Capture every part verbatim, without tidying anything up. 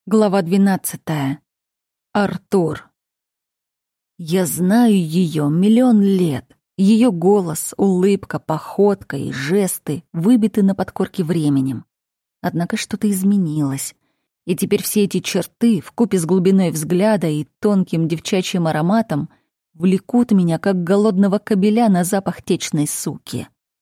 Глава двенадцатая. Артур. Я знаю ее миллион лет. Ее голос, улыбка, походка и жесты выбиты на подкорке временем. Однако что-то изменилось. И теперь все эти черты, вкупе с глубиной взгляда и тонким девчачьим ароматом, влекут меня, как голодного кобеля на запах течной суки.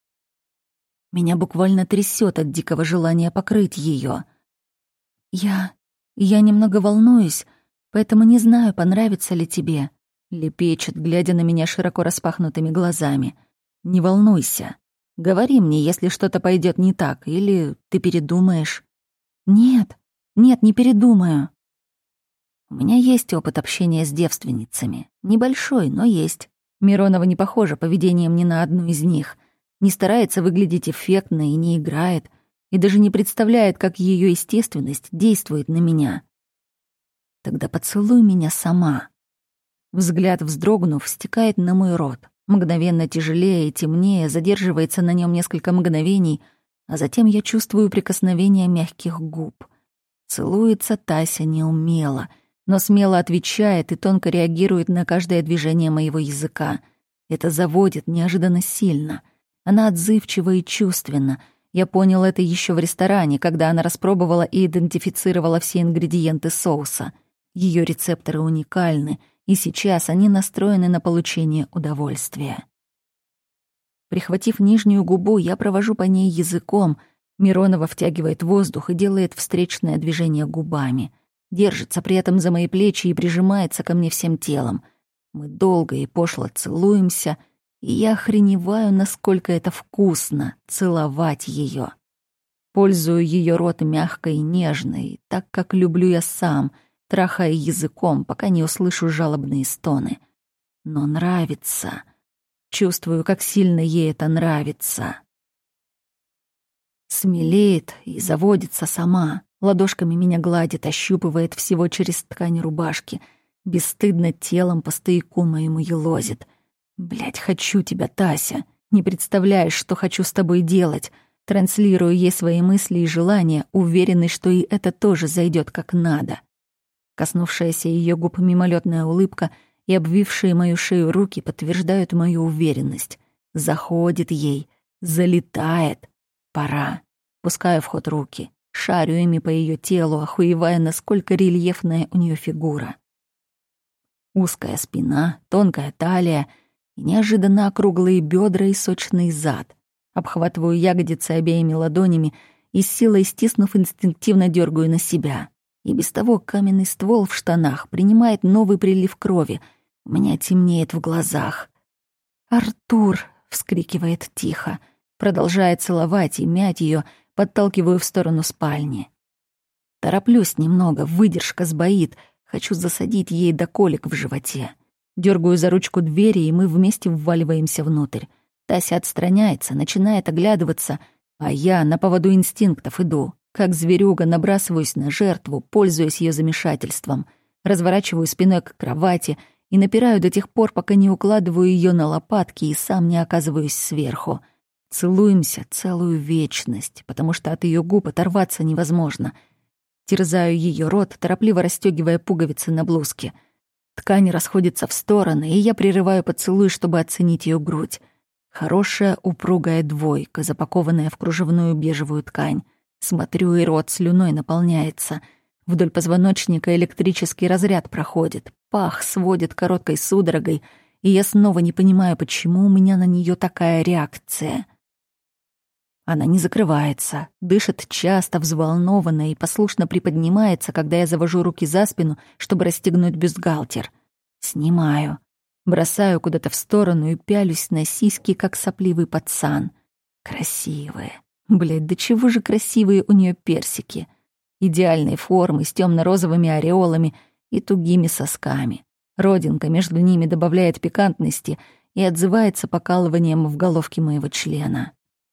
Меня буквально трясет от дикого желания покрыть ее. Я... «Я немного волнуюсь, поэтому не знаю, понравится ли тебе», — лепечет, глядя на меня широко распахнутыми глазами. «Не волнуйся. Говори мне, если что-то пойдет не так, или ты передумаешь». «Нет, нет, не передумаю». У меня есть опыт общения с девственницами. Небольшой, но есть. Миронова не похожа поведением ни на одну из них. Не старается выглядеть эффектно и не играет, и даже не представляет, как ее естественность действует на меня. Тогда поцелуй меня сама. Взгляд, вздрогнув, стекает на мой рот. Мгновенно тяжелее и темнее, задерживается на нем несколько мгновений, а затем я чувствую прикосновение мягких губ. Целуется Тася неумело, но смело отвечает и тонко реагирует на каждое движение моего языка. Это заводит неожиданно сильно. Она отзывчива и чувственна. Я понял это еще в ресторане, когда она распробовала и идентифицировала все ингредиенты соуса. Ее рецепторы уникальны, и сейчас они настроены на получение удовольствия. Прихватив нижнюю губу, я провожу по ней языком. Миронова втягивает воздух и делает встречное движение губами. Держится при этом за мои плечи и прижимается ко мне всем телом. Мы долго и пошло целуемся, и я охреневаю, насколько это вкусно — целовать ее. Пользую ее рот мягко и нежно, и так, как люблю я сам, трахая языком, пока не услышу жалобные стоны. Но нравится. Чувствую, как сильно ей это нравится. Смелеет и заводится сама. Ладошками меня гладит, ощупывает всего через ткань рубашки. Бесстыдно телом по стояку моему елозит. «Блядь, хочу тебя, Тася. Не представляешь, что хочу с тобой делать». Транслирую ей свои мысли и желания, уверенный, что и это тоже зайдет как надо. Коснувшаяся ее губ мимолетная улыбка и обвившие мою шею руки подтверждают мою уверенность. Заходит ей, залетает. Пора. Пускаю в ход руки, шарю ими по ее телу, охуевая, насколько рельефная у нее фигура. Узкая спина, тонкая талия — и неожиданно округлые бедра и сочный зад. Обхватываю ягодицы обеими ладонями и с силой стиснув, инстинктивно дергаю на себя. И без того каменный ствол в штанах принимает новый прилив крови. У меня темнеет в глазах. «Артур!» — вскрикивает тихо. Продолжает целовать и мять ее, подталкиваю в сторону спальни. Тороплюсь немного, выдержка сбоит. Хочу засадить ей до колик в животе. Дергаю за ручку двери, и мы вместе вваливаемся внутрь. Тася отстраняется, начинает оглядываться, а я на поводу инстинктов иду. Как зверюга набрасываюсь на жертву, пользуясь ее замешательством. Разворачиваю спиной к кровати и напираю до тех пор, пока не укладываю ее на лопатки и сам не оказываюсь сверху. Целуемся целую вечность, потому что от ее губ оторваться невозможно. Терзаю ее рот, торопливо расстегивая пуговицы на блузке. Ткань расходится в стороны, и я прерываю поцелуй, чтобы оценить ее грудь. Хорошая упругая двойка, запакованная в кружевную бежевую ткань. Смотрю, и рот слюной наполняется. Вдоль позвоночника электрический разряд проходит. Пах сводит короткой судорогой, и я снова не понимаю, почему у меня на нее такая реакция. Она не закрывается, дышит часто, взволнованно и послушно приподнимается, когда я завожу руки за спину, чтобы расстегнуть бюстгальтер. Снимаю. Бросаю куда-то в сторону и пялюсь на сиськи, как сопливый пацан. Красивые. Блядь, да чего же красивые у нее персики. Идеальной формы, с темно-розовыми ореолами и тугими сосками. Родинка между ними добавляет пикантности и отзывается покалыванием в головке моего члена.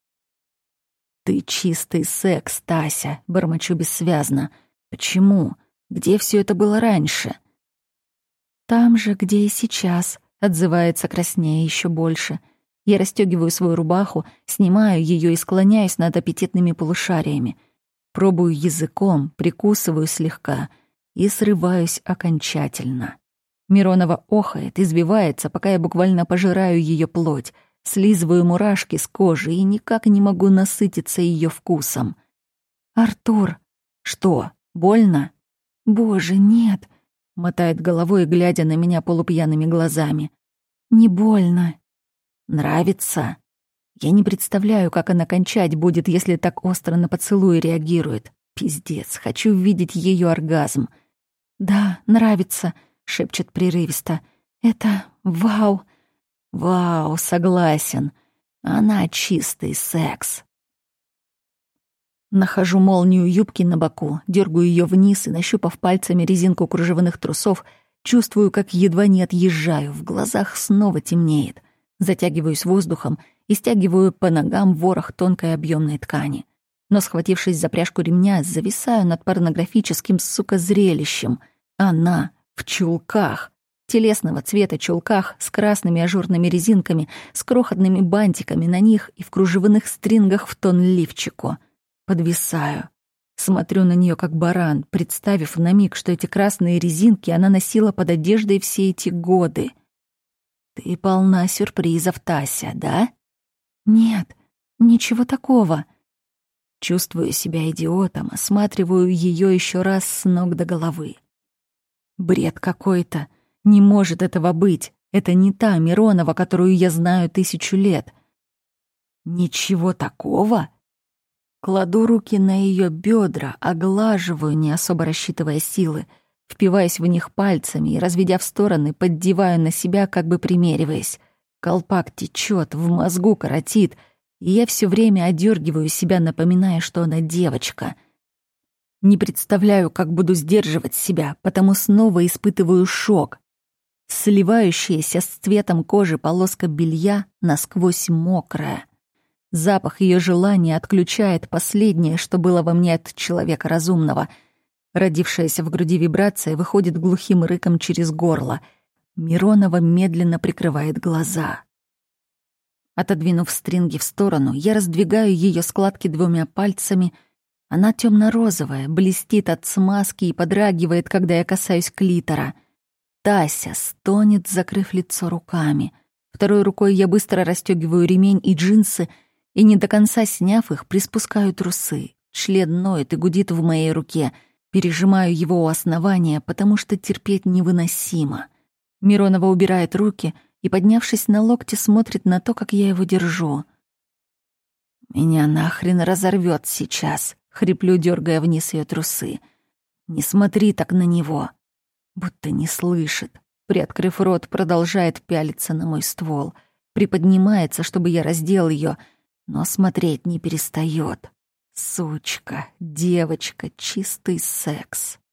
«Ты чистый секс, Тася», — бормочу бессвязно. «Почему? Где все это было раньше?» «Там же, где и сейчас», — отзывается краснее еще больше. Я расстегиваю свою рубаху, снимаю ее и склоняюсь над аппетитными полушариями. Пробую языком, прикусываю слегка. и срываюсь окончательно. Миронова охает, избивается, пока я буквально пожираю ее плоть, слизываю мурашки с кожи и никак не могу насытиться ее вкусом. «Артур!» «Что, больно?» «Боже, нет!» — мотает головой, глядя на меня полупьяными глазами. «Не больно». «Нравится?» Я не представляю, как она кончать будет, если так остро на поцелуй реагирует. Пиздец, хочу видеть ее оргазм. «Да, нравится», — шепчет прерывисто. «Это вау». «Вау, согласен. Она чистый секс». Нахожу молнию юбки на боку, дергаю ее вниз и, нащупав пальцами резинку кружевных трусов, чувствую, как едва не отъезжаю, в глазах снова темнеет. Затягиваюсь воздухом и стягиваю по ногам ворох тонкой объемной ткани. Но, схватившись за пряжку ремня, зависаю над порнографическим, сука, зрелищем. Она в чулках. Телесного цвета чулках с красными ажурными резинками, с крохотными бантиками на них и в кружевных стрингах в тон лифчику. Подвисаю. Смотрю на нее как баран, представив на миг, что эти красные резинки она носила под одеждой все эти годы. «Ты полна сюрпризов, Тася, да?» «Нет, ничего такого». Чувствую себя идиотом, осматриваю ее еще раз с ног до головы. Бред какой-то. Не может этого быть. Это не та Миронова, которую я знаю тысячу лет. «Ничего такого?» Кладу руки на ее бедра, оглаживаю, не особо рассчитывая силы, впиваясь в них пальцами и, разведя в стороны, поддеваю на себя, как бы примериваясь. Колпак течет, в мозгу коротит, и я все время одергиваю себя, напоминая, что она девочка. Не представляю, как буду сдерживать себя, потому снова испытываю шок. Сливающаяся с цветом кожи полоска белья насквозь мокрая. Запах ее желания отключает последнее, что было во мне от человека разумного. Родившаяся в груди вибрация выходит глухим рыком через горло. Миронова медленно прикрывает глаза. Отодвинув стринги в сторону, я раздвигаю ее складки двумя пальцами. Она темно-розовая, блестит от смазки и подрагивает, когда я касаюсь клитора. Тася стонет, закрыв лицо руками. Второй рукой я быстро расстегиваю ремень и джинсы, и, не до конца сняв их, приспускаю трусы. Член ноет и гудит в моей руке. Пережимаю его у основания, потому что терпеть невыносимо. Миронова убирает руки и, поднявшись на локти, смотрит на то, как я его держу. «Меня нахрен разорвет сейчас», — хриплю, дергая вниз ее трусы. «Не смотри так на него». Будто не слышит. Приоткрыв рот, продолжает пялиться на мой ствол. Приподнимается, чтобы я раздел ее, но смотреть не перестает. Сучка, девочка, чистый секс.